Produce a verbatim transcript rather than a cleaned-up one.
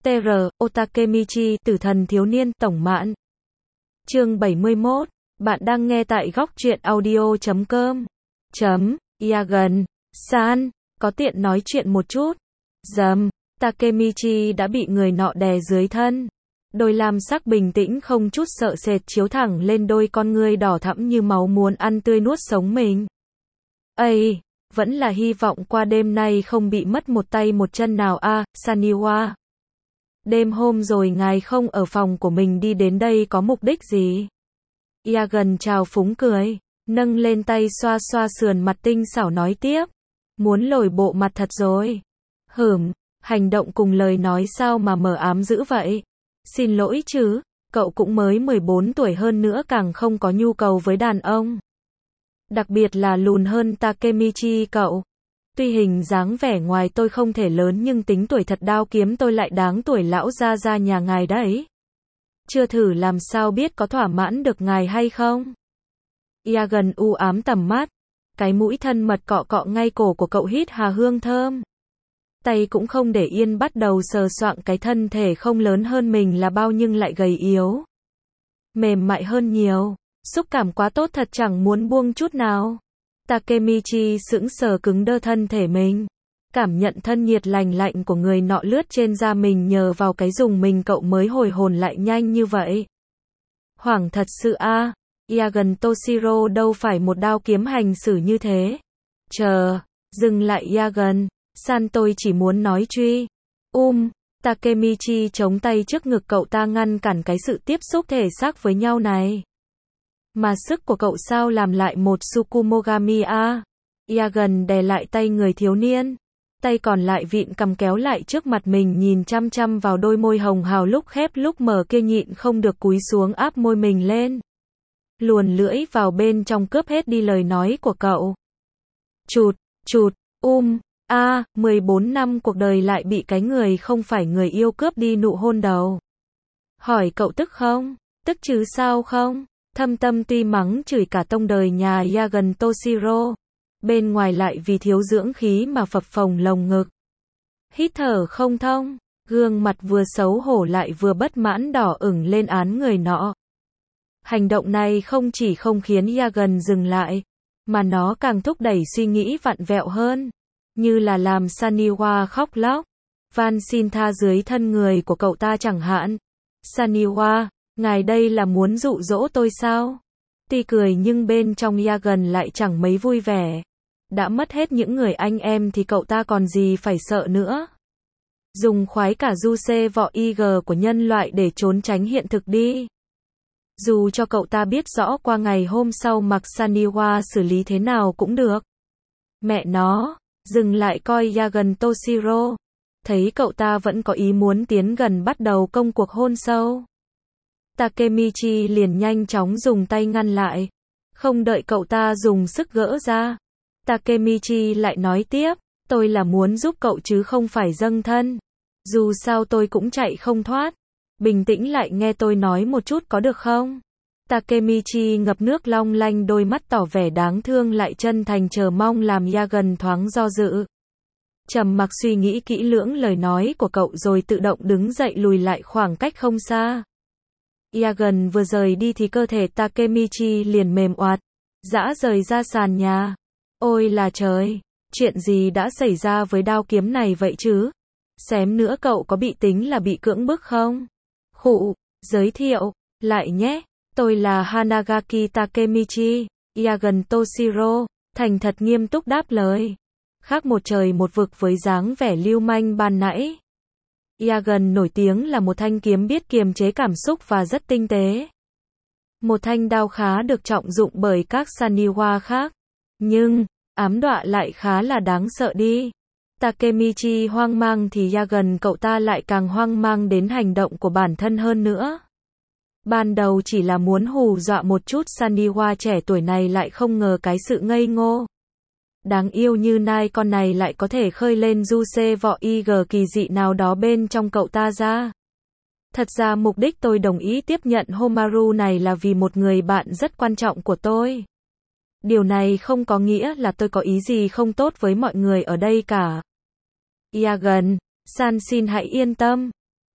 tê rờ, Otakemichi, Tử thần thiếu niên, tổng mãn. Chương bảy mươi mốt. Bạn đang nghe tại góc truyện audio chấm com. Chấm, Yagan, san, có tiện nói chuyện một chút. Dầm, Takemichi đã bị người nọ đè dưới thân. Đôi lam sắc bình tĩnh không chút sợ sệt chiếu thẳng lên đôi con ngươi đỏ thẫm như máu muốn ăn tươi nuốt sống mình. Ây, vẫn là hy vọng qua đêm nay không bị mất một tay một chân nào a, à, Saniwa. Đêm hôm rồi ngài không ở phòng của mình đi đến đây có mục đích gì? Yagan chào phúng cười, nâng lên tay xoa xoa sườn mặt tinh xảo nói tiếp. Muốn lồi bộ mặt thật rồi. Hửm, hành động cùng lời nói sao mà mờ ám dữ vậy? Xin lỗi chứ, cậu cũng mới mười bốn tuổi hơn nữa càng không có nhu cầu với đàn ông. Đặc biệt là lùn hơn Takemichi cậu. Tuy hình dáng vẻ ngoài tôi không thể lớn nhưng tính tuổi thật đao kiếm tôi lại đáng tuổi lão gia gia nhà ngài đấy. Chưa thử làm sao biết có thỏa mãn được ngài hay không? Yagan u ám tầm mắt. Cái mũi thân mật cọ cọ ngay cổ của cậu hít hà hương thơm. Tay cũng không để yên bắt đầu sờ soạng cái thân thể không lớn hơn mình là bao nhưng lại gầy yếu. Mềm mại hơn nhiều. Xúc cảm quá tốt thật chẳng muốn buông chút nào. Takemichi sững sờ cứng đơ thân thể mình. Cảm nhận thân nhiệt lành lạnh của người nọ lướt trên da mình nhờ vào cái dùng mình cậu mới hồi hồn lại nhanh như vậy. Hoảng thật sự a, à. Yagan Toshiro đâu phải một đao kiếm hành xử như thế. Chờ, dừng lại Yagan, san tôi chỉ muốn nói truy. Um, Takemichi chống tay trước ngực cậu ta ngăn cản cái sự tiếp xúc thể xác với nhau này. Mà sức của cậu sao làm lại một Tsukumogami a? À? Yagan đè lại tay người thiếu niên. Tay còn lại vịn cầm kéo lại trước mặt mình nhìn chăm chăm vào đôi môi hồng hào lúc khép lúc mở kia nhịn không được cúi xuống áp môi mình lên. Luồn lưỡi vào bên trong cướp hết đi lời nói của cậu. Chụt, chụt, um, a, à, mười bốn năm cuộc đời lại bị cái người không phải người yêu cướp đi nụ hôn đầu. Hỏi cậu tức không? Tức chứ sao không? Thâm tâm tuy mắng chửi cả tông đời nhà Yagan Toshiro. Bên ngoài lại vì thiếu dưỡng khí mà phập phồng lồng ngực. Hít thở không thông, gương mặt vừa xấu hổ lại vừa bất mãn đỏ ửng lên án người nọ. Hành động này không chỉ không khiến Yagan dừng lại, mà nó càng thúc đẩy suy nghĩ vặn vẹo hơn. Như là làm Saniwa khóc lóc, van xin tha dưới thân người của cậu ta chẳng hạn. Saniwa, ngài đây là muốn dụ dỗ tôi sao? Tuy cười nhưng bên trong Yagan lại chẳng mấy vui vẻ. Đã mất hết những người anh em thì cậu ta còn gì phải sợ nữa. Dùng khoái cả du xê vọ i giê của nhân loại để trốn tránh hiện thực đi. Dù cho cậu ta biết rõ qua ngày hôm sau mặc Saniwa xử lý thế nào cũng được. Mẹ nó, dừng lại coi Yagan Toshiro. Thấy cậu ta vẫn có ý muốn tiến gần bắt đầu công cuộc hôn sâu. Takemichi liền nhanh chóng dùng tay ngăn lại. Không đợi cậu ta dùng sức gỡ ra. Takemichi lại nói tiếp, tôi là muốn giúp cậu chứ không phải dâng thân. Dù sao tôi cũng chạy không thoát. Bình tĩnh lại nghe tôi nói một chút có được không? Takemichi ngập nước long lanh đôi mắt tỏ vẻ đáng thương lại chân thành chờ mong làm Yagan thoáng do dự. Trầm mặc suy nghĩ kỹ lưỡng lời nói của cậu rồi tự động đứng dậy lùi lại khoảng cách không xa. Yagan vừa rời đi thì cơ thể Takemichi liền mềm oạt, dã rời ra sàn nhà. Ôi là trời, chuyện gì đã xảy ra với đao kiếm này vậy chứ? Xém nữa cậu có bị tính là bị cưỡng bức không? Khụ, giới thiệu, lại nhé, tôi là Hanagaki Takemichi, Yagan Toshiro, thành thật nghiêm túc đáp lời. Khác một trời một vực với dáng vẻ lưu manh ban nãy. Yagan nổi tiếng là một thanh kiếm biết kiềm chế cảm xúc và rất tinh tế. Một thanh đao khá được trọng dụng bởi các Saniwa khác. Nhưng, ám đọa lại khá là đáng sợ đi. Takemichi hoang mang thì Yagan cậu ta lại càng hoang mang đến hành động của bản thân hơn nữa. Ban đầu chỉ là muốn hù dọa một chút Saniwa trẻ tuổi này lại không ngờ cái sự ngây ngô. Đáng yêu như nai con này lại có thể khơi lên du xê vọ i giê kỳ dị nào đó bên trong cậu ta ra. Thật ra mục đích tôi đồng ý tiếp nhận Homaru này là vì một người bạn rất quan trọng của tôi. Điều này không có nghĩa là tôi có ý gì không tốt với mọi người ở đây cả. Yagan, san xin hãy yên tâm.